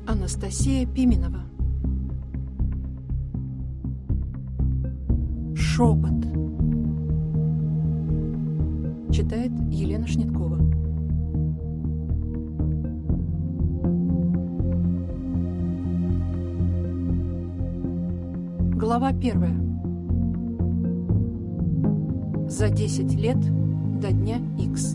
Анастасия Пименова. Шепот. Читает Елена Шниткова. Глава 1. За 10 лет до дня Х.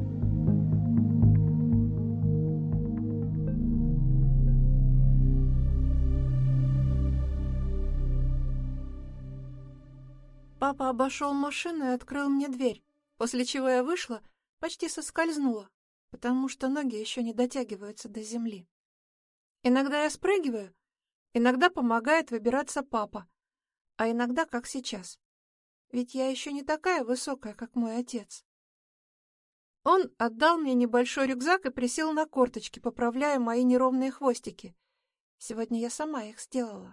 Папа обошел машину и открыл мне дверь, после чего я вышла, почти соскользнула, потому что ноги еще не дотягиваются до земли. Иногда я спрыгиваю, иногда помогает выбираться папа, а иногда как сейчас. Ведь я еще не такая высокая, как мой отец. Он отдал мне небольшой рюкзак и присел на корточки, поправляя мои неровные хвостики. Сегодня я сама их сделала.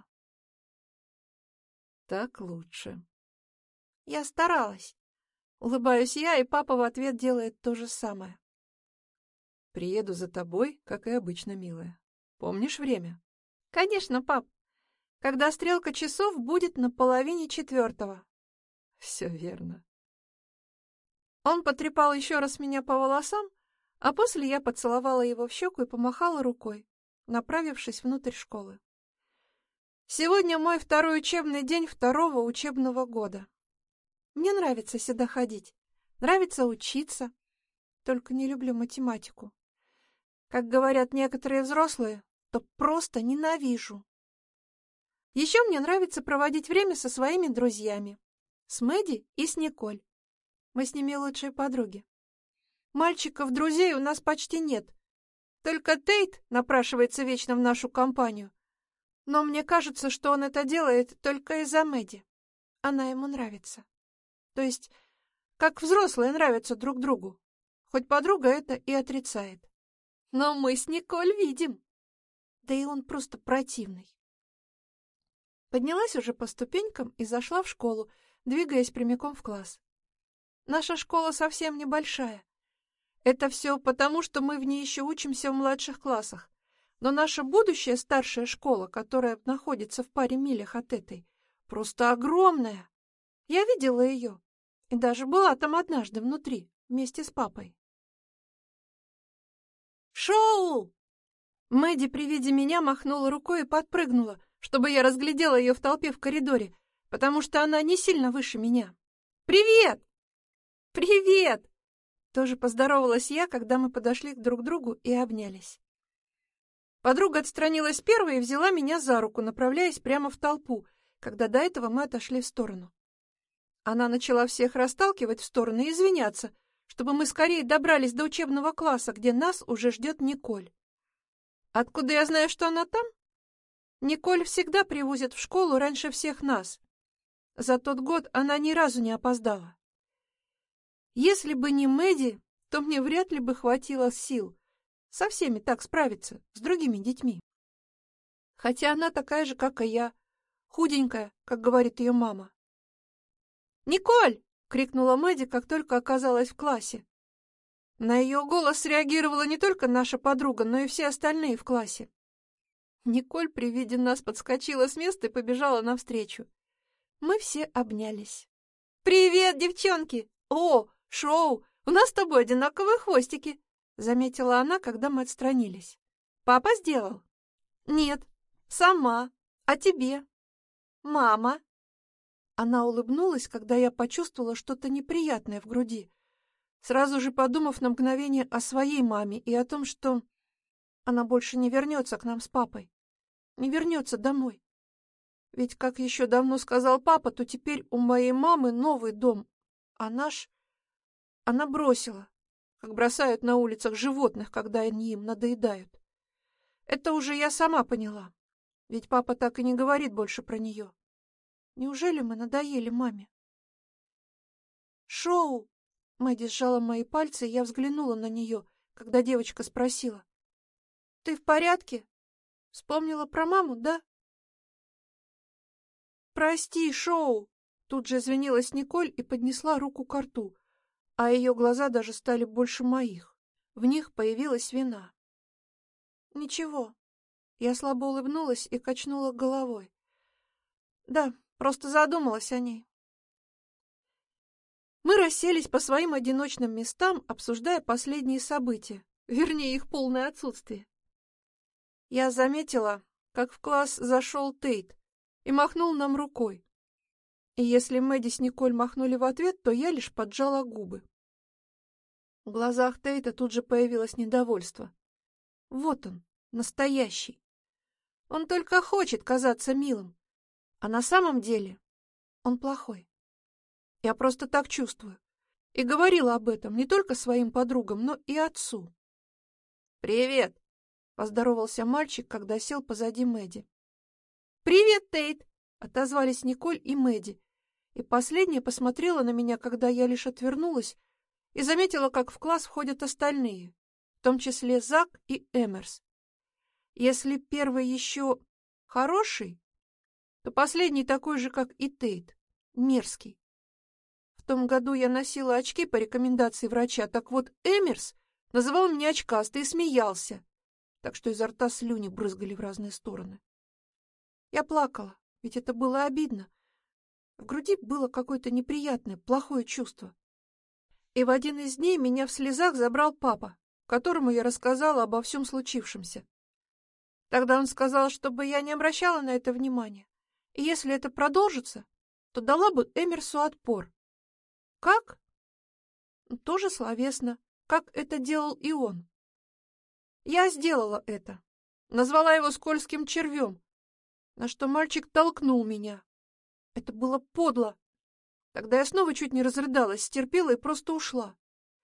Так лучше. Я старалась. Улыбаюсь я, и папа в ответ делает то же самое. Приеду за тобой, как и обычно, милая. Помнишь время? Конечно, пап. Когда стрелка часов будет на 3:30. Все верно. Он потрепал еще раз меня по волосам, а после я поцеловала его в щеку и помахала рукой, направившись внутрь школы. Сегодня мой второй учебный день второго учебного года. Мне нравится сюда ходить, нравится учиться, только не люблю математику. Как говорят некоторые взрослые, то просто ненавижу. Еще мне нравится проводить время со своими друзьями, с Мэдди и с Николь. Мы с ними лучшие подруги. Мальчиков-друзей у нас почти нет, только Тейт напрашивается вечно в нашу компанию. Но мне кажется, что он это делает только из-за Мэдди. Она ему нравится. То есть, как взрослые нравятся друг другу. Хоть подруга это и отрицает. Но мы с Николь видим. Да и он просто противный. Поднялась уже по ступенькам и зашла в школу, двигаясь прямиком в класс. Наша школа совсем небольшая. Это все потому, что мы в ней еще учимся в младших классах. Но наша будущая старшая школа, которая находится в паре милях от этой, просто огромная. Я видела ее. И даже была там однажды внутри, вместе с папой. «Шоу!» Мэдди при виде меня махнула рукой и подпрыгнула, чтобы я разглядела ее в толпе в коридоре, потому что она не сильно выше меня. «Привет!» «Привет!» Тоже поздоровалась я, когда мы подошли друг к другу и обнялись. Подруга отстранилась первой и взяла меня за руку, направляясь прямо в толпу, когда до этого мы отошли в сторону. Она начала всех расталкивать в стороны и извиняться, чтобы мы скорее добрались до учебного класса, где нас уже ждет Николь. Откуда я знаю, что она там? Николь всегда привозят в школу раньше всех нас. За тот год она ни разу не опоздала. Если бы не Мэдди, то мне вряд ли бы хватило сил со всеми так справиться, с другими детьми. Хотя она такая же, как и я, худенькая, как говорит ее мама. «Николь!» — крикнула Мэдди, как только оказалась в классе. На ее голос среагировала не только наша подруга, но и все остальные в классе. Николь при виде нас подскочила с места и побежала навстречу. Мы все обнялись. «Привет, девчонки! О, Шоу, у нас с тобой одинаковые хвостики!» — заметила она, когда мы отстранились. «Папа сделал?» «Нет, сама. А тебе?» «Мама». Она улыбнулась, когда я почувствовала что-то неприятное в груди, сразу же подумав на мгновение о своей маме и о том, что она больше не вернется к нам с папой, не вернется домой. Ведь, как еще давно сказал папа, то теперь у моей мамы новый дом, а наш она бросила, как бросают на улицах животных, когда они им надоедают. Это уже я сама поняла, ведь папа так и не говорит больше про нее. Неужели мы надоели маме? «Шоу!» Мэдди сжала мои пальцы, и я взглянула на нее, когда девочка спросила. «Ты в порядке? Вспомнила про маму, да?» «Прости, Шоу!» Тут же извинилась Николь и поднесла руку ко рту, а ее глаза даже стали больше моих. В них появилась вина. «Ничего, Я слабо улыбнулась и качнула головой. Да, просто задумалась о ней. Мы расселись по своим одиночным местам, обсуждая последние события, вернее, их полное отсутствие. Я заметила, как в класс зашел Тейт и махнул нам рукой. И если Мэдди с Николь махнули в ответ, то я лишь поджала губы. В глазах Тейта тут же появилось недовольство. Вот он, настоящий. Он только хочет казаться милым, а на самом деле он плохой. Я просто так чувствую. И говорила об этом не только своим подругам, но и отцу. «Привет!» — поздоровался мальчик, когда сел позади Мэдди. «Привет, Тейт!» — отозвались Николь и Мэдди. И последняя посмотрела на меня, когда я лишь отвернулась, и заметила, как в класс входят остальные, в том числе Зак и Эмерс. Если первый еще хороший, то последний такой же, как и Тейт, мерзкий. В том году я носила очки по рекомендации врача, так вот Эмерс называл меня очкастой и смеялся, так что изо рта слюни брызгали в разные стороны. Я плакала, ведь это было обидно. В груди было какое-то неприятное, плохое чувство. И в один из дней меня в слезах забрал папа, которому я рассказала обо всем случившемся. Тогда он сказал, чтобы я не обращала на это внимания, и если это продолжится, то дала бы Эмерсу отпор. Как? Тоже словесно, как это делал и он. Я сделала это, назвала его скользким червем, на что мальчик толкнул меня. Это было подло. Тогда я снова чуть не разрыдалась, стерпела и просто ушла.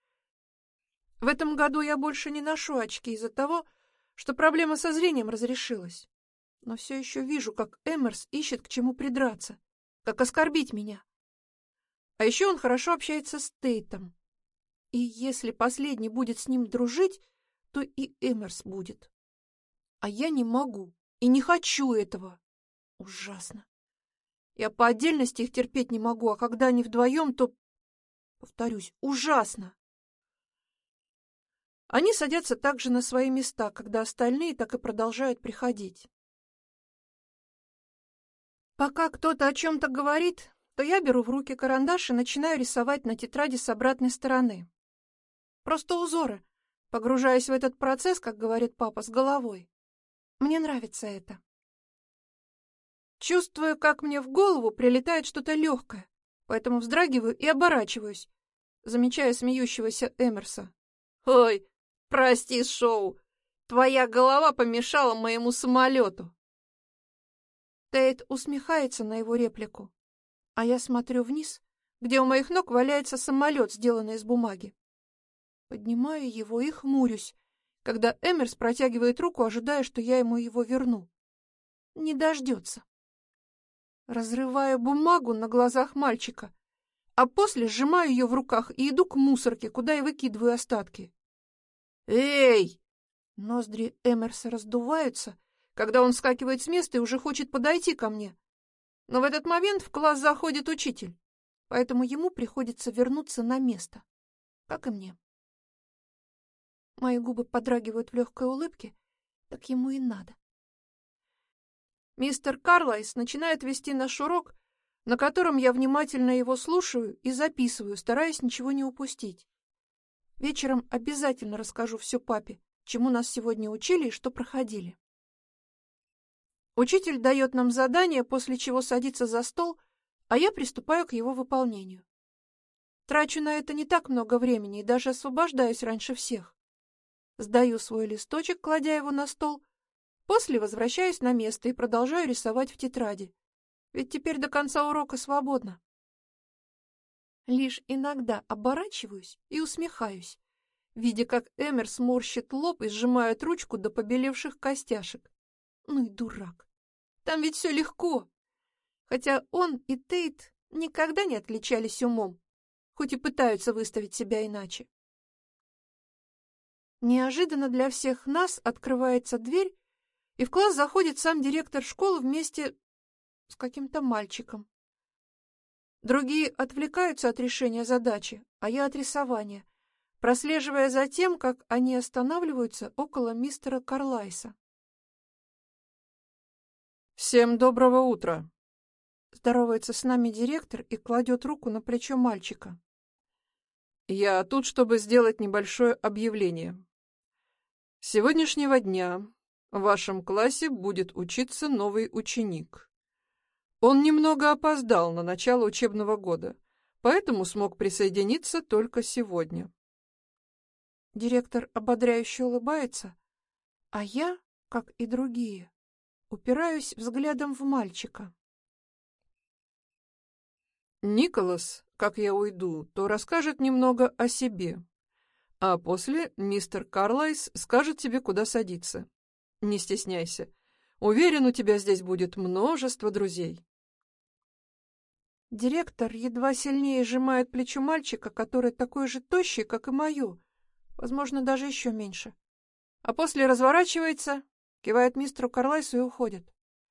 В этом году я больше не ношу очки из-за того, что проблема со зрением разрешилась. Но все еще вижу, как Эмерс ищет к чему придраться, как оскорбить меня. А еще он хорошо общается с Тейтом. И если последний будет с ним дружить, то и Эмерс будет. А я не могу и не хочу этого. Ужасно. Я по отдельности их терпеть не могу, а когда они вдвоем, то, повторюсь, ужасно. Они садятся также на свои места, когда остальные так и продолжают приходить. Пока кто-то о чем-то говорит, то я беру в руки карандаш и начинаю рисовать на тетради с обратной стороны. Просто узоры, погружаясь в этот процесс, как говорит папа, с головой. Мне нравится это. Чувствую, как мне в голову прилетает что-то легкое, поэтому вздрагиваю и оборачиваюсь, замечая смеющегося Эмерса. «Ой, прости, Шоу, твоя голова помешала моему самолету». Тейт усмехается на его реплику, а я смотрю вниз, где у моих ног валяется самолет, сделанный из бумаги. Поднимаю его и хмурюсь, когда Эмерс протягивает руку, ожидая, что я ему его верну. Не дождется. Разрываю бумагу на глазах мальчика, а после сжимаю ее в руках и иду к мусорке, куда и выкидываю остатки. «Эй!» Ноздри Эмерса раздуваются, когда он вскакивает с места и уже хочет подойти ко мне. Но в этот момент в класс заходит учитель, поэтому ему приходится вернуться на место, как и мне. Мои губы подрагивают в легкой улыбке, так ему и надо. Мистер Карлайс начинает вести наш урок, на котором я внимательно его слушаю и записываю, стараясь ничего не упустить. Вечером обязательно расскажу все папе, чему нас сегодня учили и что проходили. Учитель дает нам задание, после чего садится за стол, а я приступаю к его выполнению. Трачу на это не так много времени и даже освобождаюсь раньше всех. Сдаю свой листочек, кладя его на стол, после возвращаюсь на место и продолжаю рисовать в тетради, ведь теперь до конца урока свободно. Лишь иногда оборачиваюсь и усмехаюсь, видя, как Эмерс морщит лоб и сжимает ручку до побелевших костяшек. Ну и дурак. Там ведь все легко. Хотя он и Тейт никогда не отличались умом, хоть и пытаются выставить себя иначе. Неожиданно для всех нас открывается дверь, и в класс заходит сам директор школы вместе с каким-то мальчиком. Другие отвлекаются от решения задачи, а я от рисования, прослеживая за тем, как они останавливаются около мистера Карлайса. «Всем доброго утра!» Здоровается с нами директор и кладет руку на плечо мальчика. «Я тут, чтобы сделать небольшое объявление. С сегодняшнего дня в вашем классе будет учиться новый ученик. Он немного опоздал на начало учебного года, поэтому смог присоединиться только сегодня». Директор ободряюще улыбается, а я, как и другие, упираюсь взглядом в мальчика. Николас, как я уйду, то расскажет немного о себе, а после мистер Карлайс скажет тебе, куда садиться. Не стесняйся. Уверен, у тебя здесь будет множество друзей. Директор едва сильнее сжимает плечо мальчика, который такой же тощий, как и мое, возможно, даже еще меньше. А после разворачивается, кивает мистеру Карлайсу и уходит.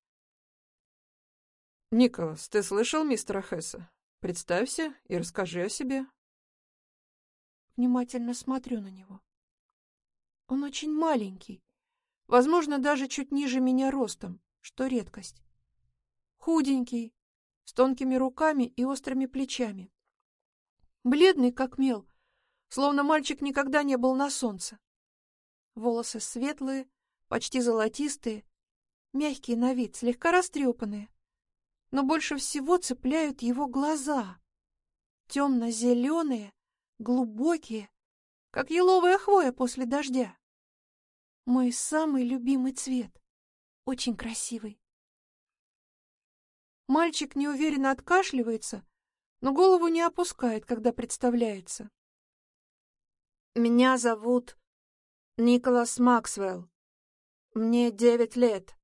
«Николас, ты слышал мистера Хесса? Представься и расскажи о себе». Внимательно смотрю на него. Он очень маленький, возможно, даже чуть ниже меня ростом, что редкость. Худенький, с тонкими руками и острыми плечами. Бледный, как мел, словно мальчик никогда не был на солнце. Волосы светлые, почти золотистые, мягкие на вид, слегка растрепанные. Но больше всего цепляют его глаза. Темно-зеленые, глубокие, как еловая хвоя после дождя. Мой самый любимый цвет, очень красивый. Мальчик неуверенно откашливается, но голову не опускает, когда представляется. «Меня зовут Николас Максвелл. Мне 9 лет».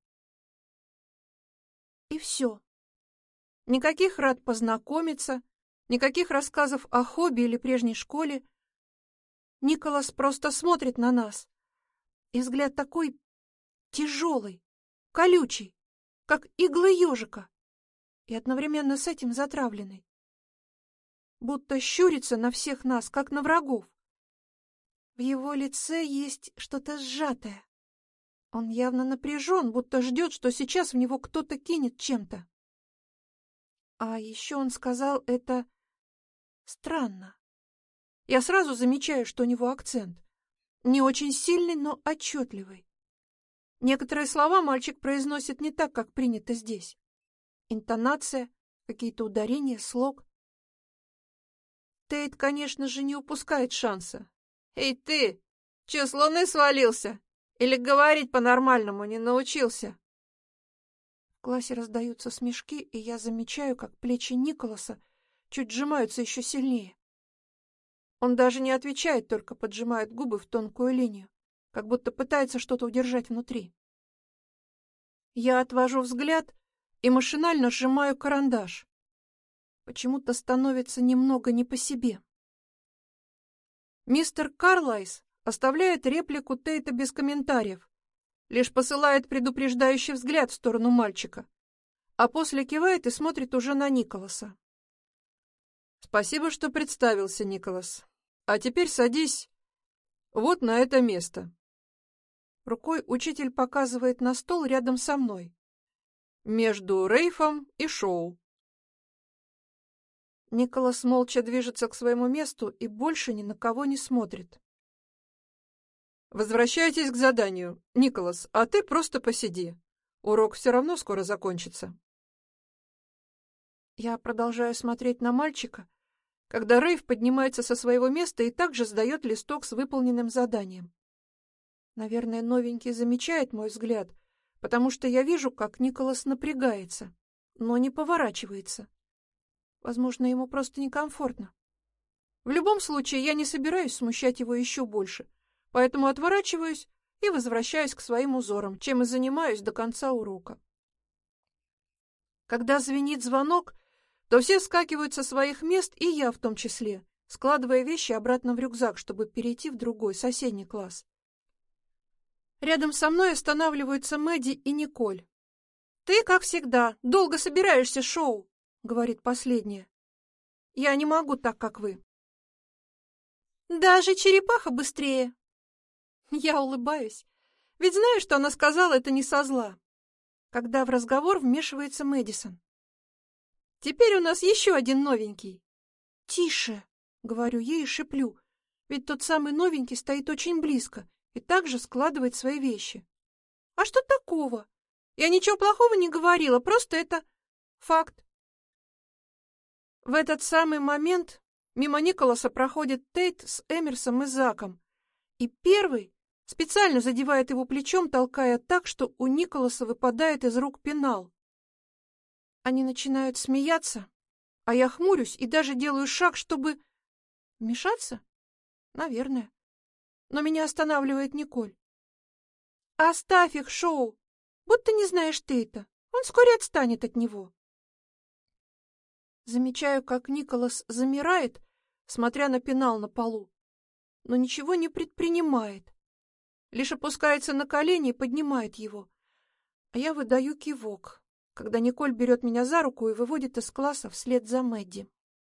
И все. Никаких рад познакомиться, никаких рассказов о хобби или прежней школе. Николас просто смотрит на нас, и взгляд такой тяжелый, колючий, как иглы ежика, и одновременно с этим затравленный. Будто щурится на всех нас, как на врагов. В его лице есть что-то сжатое. Он явно напряжен, будто ждет, что сейчас в него кто-то кинет чем-то. А еще он сказал это странно. Я сразу замечаю, что у него акцент. Не очень сильный, но отчетливый. Некоторые слова мальчик произносит не так, как принято здесь. Интонация, какие-то ударения, слог. Тейт, конечно же, не упускает шанса. «Эй ты, че, с луны свалился? Или говорить по-нормальному не научился?» В классе раздаются смешки, и я замечаю, как плечи Николаса чуть сжимаются еще сильнее. Он даже не отвечает, только поджимает губы в тонкую линию, как будто пытается что-то удержать внутри. Я отвожу взгляд и машинально сжимаю карандаш. Почему-то становится немного не по себе. Мистер Карлайс оставляет реплику Тейта без комментариев, лишь посылает предупреждающий взгляд в сторону мальчика, а после кивает и смотрит уже на Николаса. «Спасибо, что представился, Николас. А теперь садись вот на это место». Рукой учитель показывает на стол рядом со мной, между Рейфом и Шоу. Николас молча движется к своему месту и больше ни на кого не смотрит. «Возвращайтесь к заданию. Николас, а ты просто посиди. Урок все равно скоро закончится». Я продолжаю смотреть на мальчика, когда Рейф поднимается со своего места и также сдает листок с выполненным заданием. Наверное, новенький замечает мой взгляд, потому что я вижу, как Николас напрягается, но не поворачивается. Возможно, ему просто некомфортно. В любом случае, я не собираюсь смущать его еще больше, поэтому отворачиваюсь и возвращаюсь к своим узорам, чем и занимаюсь до конца урока. Когда звенит звонок, то все вскакивают со своих мест, и я в том числе, складывая вещи обратно в рюкзак, чтобы перейти в другой, соседний класс. Рядом со мной останавливаются Мэдди и Николь. «Ты, как всегда, долго собираешься, Шоу», — говорит последняя. «Я не могу так, как вы». «Даже черепаха быстрее». Я улыбаюсь, ведь знаю, что она сказала это не со зла. когда в разговор вмешивается Мэдисон. «Теперь у нас еще один новенький». «Тише!» — говорю ей и шеплю, ведь тот самый новенький стоит очень близко и также складывает свои вещи. «А что такого? Я ничего плохого не говорила, просто это факт». В этот самый момент мимо Николаса проходит Тейт с Эмерсом и Заком, и первый специально задевает его плечом, толкая так, что у Николаса выпадает из рук пенал. Они начинают смеяться, а я хмурюсь и даже делаю шаг, чтобы вмешаться? Наверное. Но меня останавливает Николь. «Оставь их, Шоу! Будто не знаешь Тейта. Он вскоре отстанет от него». Замечаю, как Николас замирает, смотря на пенал на полу, но ничего не предпринимает. Лишь опускается на колени и поднимает его. А я выдаю кивок, когда Николь берет меня за руку и выводит из класса вслед за Мэдди.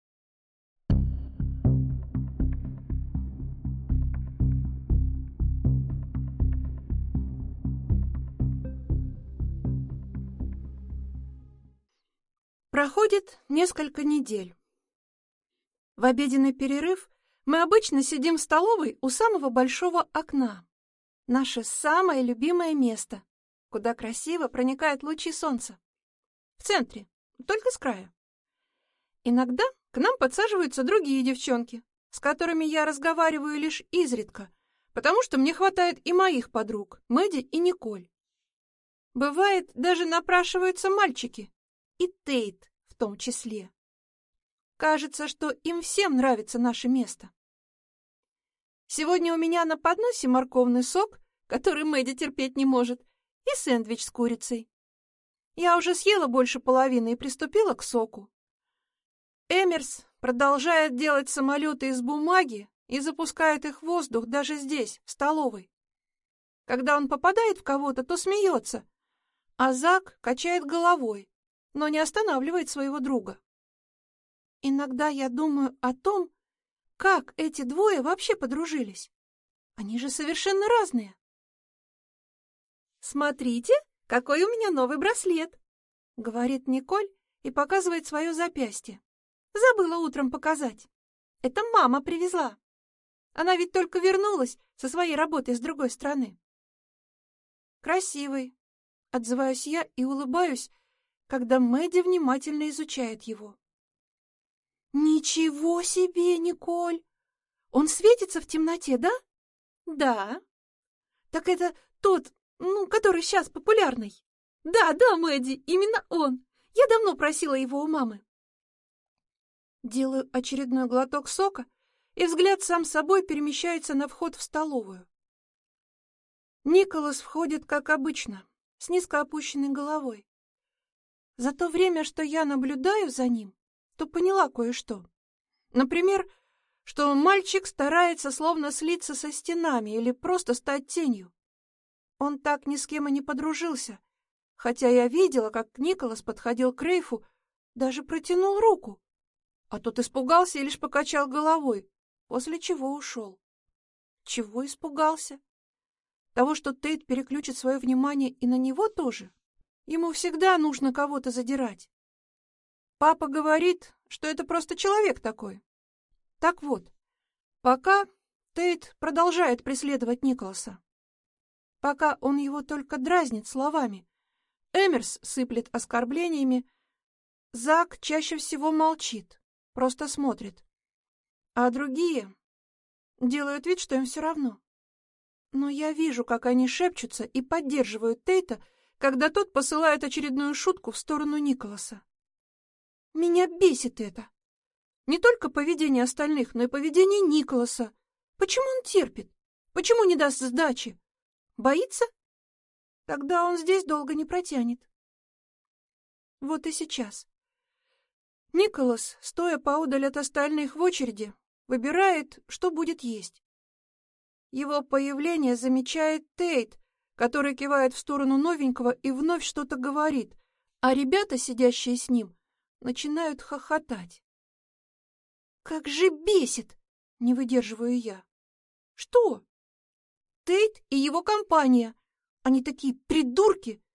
Проходит несколько недель. В обеденный перерыв мы обычно сидим в столовой у самого большого окна. Наше самое любимое место, куда красиво проникают лучи солнца. В центре, только с края. Иногда к нам подсаживаются другие девчонки, с которыми я разговариваю лишь изредка, потому что мне хватает и моих подруг, Мэдди и Николь. Бывает, даже напрашиваются мальчики, и Тейт в том числе. Кажется, что им всем нравится наше место. Сегодня у меня на подносе морковный сок, который Мэдди терпеть не может, и сэндвич с курицей. Я уже съела больше половины и приступила к соку. Эмерс продолжает делать самолеты из бумаги и запускает их в воздух даже здесь, в столовой. Когда он попадает в кого-то, то смеется, а Зак качает головой, но не останавливает своего друга. Иногда я думаю о том, как эти двое вообще подружились. Они же совершенно разные. «Смотрите, какой у меня новый браслет!» — говорит Николь и показывает свое запястье. Забыла утром показать. Это мама привезла. Она ведь только вернулась со своей работы с другой страны. «Красивый», — отзываюсь я и улыбаюсь, когда Мэдди внимательно изучает его. «Ничего себе, Николь! Он светится в темноте, да?» «Да». «Так это тот, который сейчас популярный?» «Да, Мэдди, именно он. Я давно просила его у мамы». Делаю очередной глоток сока, и взгляд сам собой перемещается на вход в столовую. Николас входит, как обычно, с низко опущенной головой. За то время, что я наблюдаю за ним, то поняла кое-что. Например, что мальчик старается словно слиться со стенами или просто стать тенью. Он так ни с кем и не подружился, хотя я видела, как Николас подходил к Рейфу, даже протянул руку, а тот испугался и лишь покачал головой, после чего ушел. Чего испугался? Того, что Тейт переключит свое внимание и на него тоже? Ему всегда нужно кого-то задирать. Папа говорит, что это просто человек такой. Так вот, пока Тейт продолжает преследовать Николаса. Пока он его только дразнит словами. Эмерс сыплет оскорблениями. Зак чаще всего молчит, просто смотрит. А другие делают вид, что им все равно. Но я вижу, как они шепчутся и поддерживают Тейта, когда тот посылает очередную шутку в сторону Николаса. Меня бесит это. Не только поведение остальных, но и поведение Николаса. Почему он терпит? Почему не даст сдачи? Боится? Тогда он здесь долго не протянет. Вот и сейчас. Николас, стоя поодаль от остальных в очереди, выбирает, что будет есть. Его появление замечает Тейт, который кивает в сторону новенького и вновь что-то говорит, а ребята, сидящие с ним, начинают хохотать. «Как же бесит!» — не выдерживаю я. «Что?» «Тейт и его компания. Они такие придурки.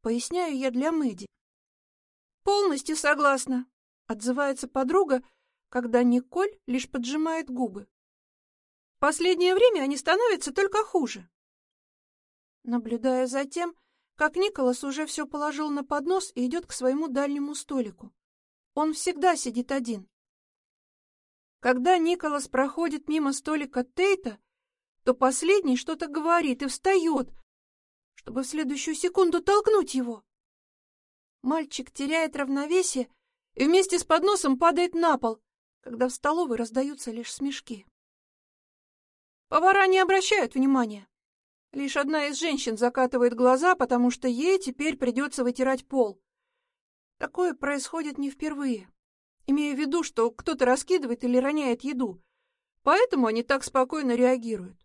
поясняю я для Мэдди. «Полностью согласна», — отзывается подруга, когда Николь лишь поджимает губы. «В последнее время они становятся только хуже». Наблюдая за тем, как Николас уже все положил на поднос и идет к своему дальнему столику. Он всегда сидит один. Когда Николас проходит мимо столика Тейта, то последний что-то говорит и встает, чтобы в следующую секунду толкнуть его. Мальчик теряет равновесие и вместе с подносом падает на пол, когда в столовой раздаются лишь смешки. Повара не обращают внимания. Лишь одна из женщин закатывает глаза, потому что ей теперь придется вытирать пол. Такое происходит не впервые, имея в виду, что кто-то раскидывает или роняет еду, поэтому они так спокойно реагируют.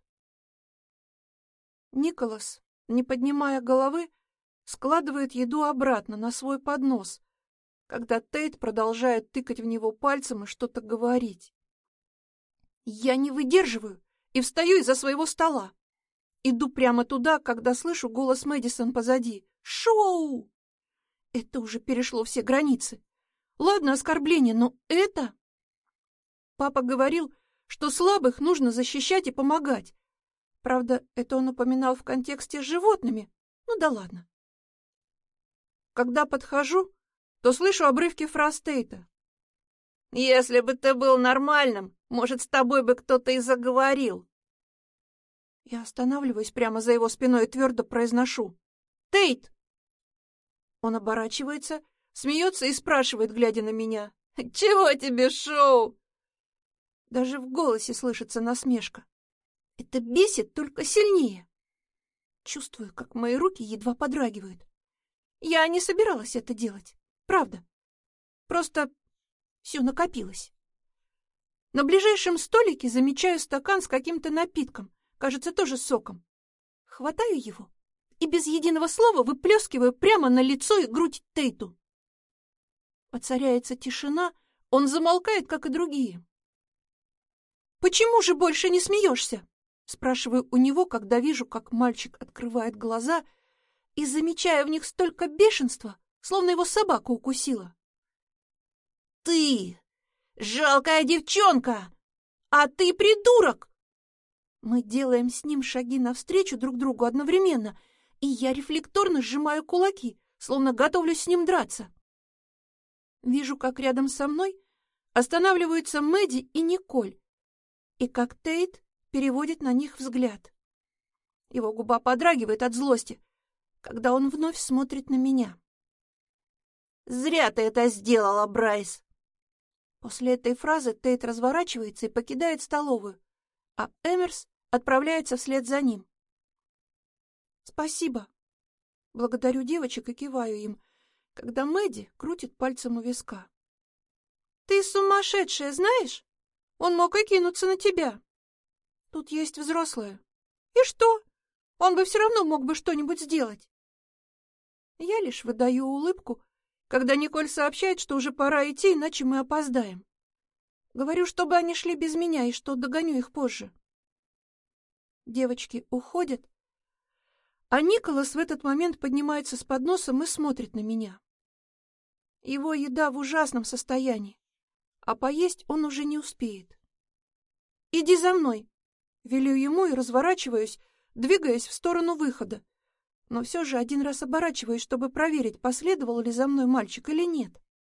Николас, не поднимая головы, складывает еду обратно на свой поднос, когда Тейт продолжает тыкать в него пальцем и что-то говорить. Я не выдерживаю и встаю из-за своего стола. Иду прямо туда, когда слышу голос Мэдисон позади. «Шоу!» Это уже перешло все границы. Ладно, оскорбление, но это... Папа говорил, что слабых нужно защищать и помогать. Правда, это он упоминал в контексте с животными. Ну да ладно. Когда подхожу, то слышу обрывки фраз Тейта. «Если бы ты был нормальным, может, с тобой бы кто-то и заговорил». Я останавливаюсь прямо за его спиной и твердо произношу: «Тейт!» Он оборачивается, смеется и спрашивает, глядя на меня: «Чего тебе, Шоу?» Даже в голосе слышится насмешка. Это бесит только сильнее. Чувствую, как мои руки едва подрагивают. Я не собиралась это делать, правда. Просто все накопилось. На ближайшем столике замечаю стакан с каким-то напитком, кажется, тоже соком. Хватаю его и без единого слова выплескиваю прямо на лицо и грудь Тейту. Воцаряется тишина, он замолкает, как и другие. «Почему же больше не смеешься?» Спрашиваю у него, когда вижу, как мальчик открывает глаза, и замечаю в них столько бешенства, словно его собака укусила. «Ты! Жалкая девчонка! А ты придурок!» Мы делаем с ним шаги навстречу друг другу одновременно, и я рефлекторно сжимаю кулаки, словно готовлюсь с ним драться. Вижу, как рядом со мной останавливаются Мэдди и Николь, и как Тейт переводит на них взгляд. Его губа подрагивает от злости, когда он вновь смотрит на меня. «Зря ты это сделала, Брайс!» После этой фразы Тейт разворачивается и покидает столовую, а Эмерс отправляется вслед за ним. «Спасибо!» Благодарю девочек и киваю им, когда Мэдди крутит пальцем у виска. «Ты сумасшедшая, знаешь? Он мог и кинуться на тебя. Тут есть взрослые. И что? Он бы все равно мог бы что-нибудь сделать». Я лишь выдаю улыбку, когда Николь сообщает, что уже пора идти, иначе мы опоздаем. Говорю, чтобы они шли без меня и что догоню их позже. Девочки уходят, а Николас в этот момент поднимается с подносом и смотрит на меня. Его еда в ужасном состоянии, а поесть он уже не успеет. «Иди за мной!» Велю ему и разворачиваюсь, двигаясь в сторону выхода, но все же один раз оборачиваюсь, чтобы проверить, последовал ли за мной мальчик или нет.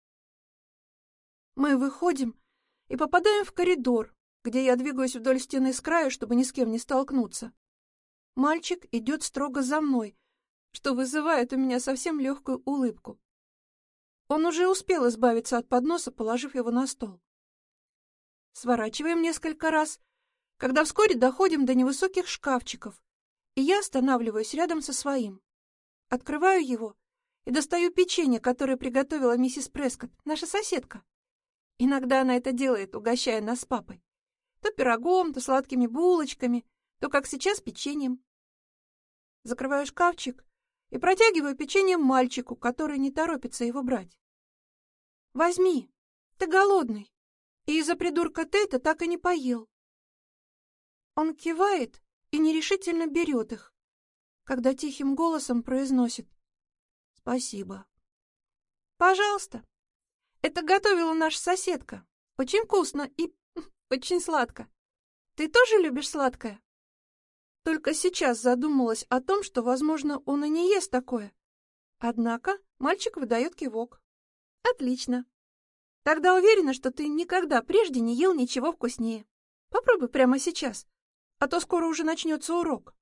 Мы выходим и попадаем в коридор, где я двигаюсь вдоль стены с краю, чтобы ни с кем не столкнуться. Мальчик идет строго за мной, что вызывает у меня совсем легкую улыбку. Он уже успел избавиться от подноса, положив его на стол. Сворачиваем несколько раз, когда вскоре доходим до невысоких шкафчиков, и я останавливаюсь рядом со своим. Открываю его и достаю печенье, которое приготовила миссис Прескотт, наша соседка. Иногда она это делает, угощая нас с папой. То пирогом, то сладкими булочками, то, как сейчас, печеньем. Закрываю шкафчик и протягиваю печенье мальчику, который не торопится его брать. «Возьми, ты голодный, и из-за придурка Тейта так и не поел». Он кивает и нерешительно берет их, когда тихим голосом произносит: Спасибо. Пожалуйста. Это готовила наша соседка. Очень вкусно и очень сладко. Ты тоже любишь сладкое? Только сейчас задумалась о том, что, возможно, он и не ест такое. Однако мальчик выдает кивок. Отлично. Тогда уверена, что ты никогда прежде не ел ничего вкуснее. Попробуй прямо сейчас, а то скоро уже начнется урок.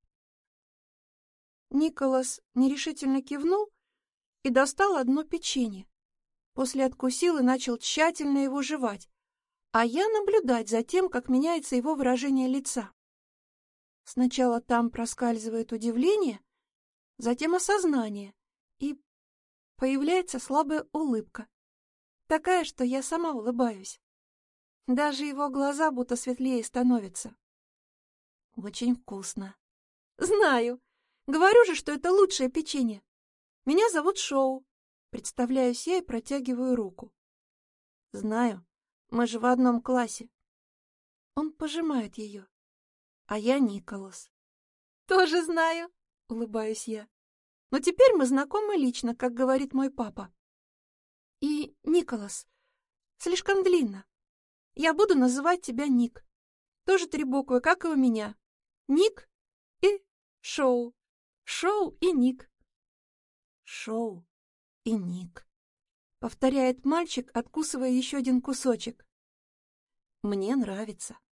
Николас нерешительно кивнул и достал одно печенье. После откусил и начал тщательно его жевать, а я наблюдать за тем, как меняется его выражение лица. Сначала там проскальзывает удивление, затем осознание, и появляется слабая улыбка, такая, что я сама улыбаюсь. Даже его глаза будто светлее становятся. Очень вкусно. Знаю. Говорю же, что это лучшее печенье. Меня зовут Шоу. Представляюсь я и протягиваю руку. Знаю, мы же в одном классе. Он пожимает ее. А я Николас. Тоже знаю, улыбаюсь я. Но теперь мы знакомы лично, как говорит мой папа. И Николас. Слишком длинно. Я буду называть тебя Ник. Тоже три буквы, как и у меня. Ник и Шоу. Шоу и Ник. Шоу и Ник. Повторяет мальчик, откусывая еще один кусочек. Мне нравится.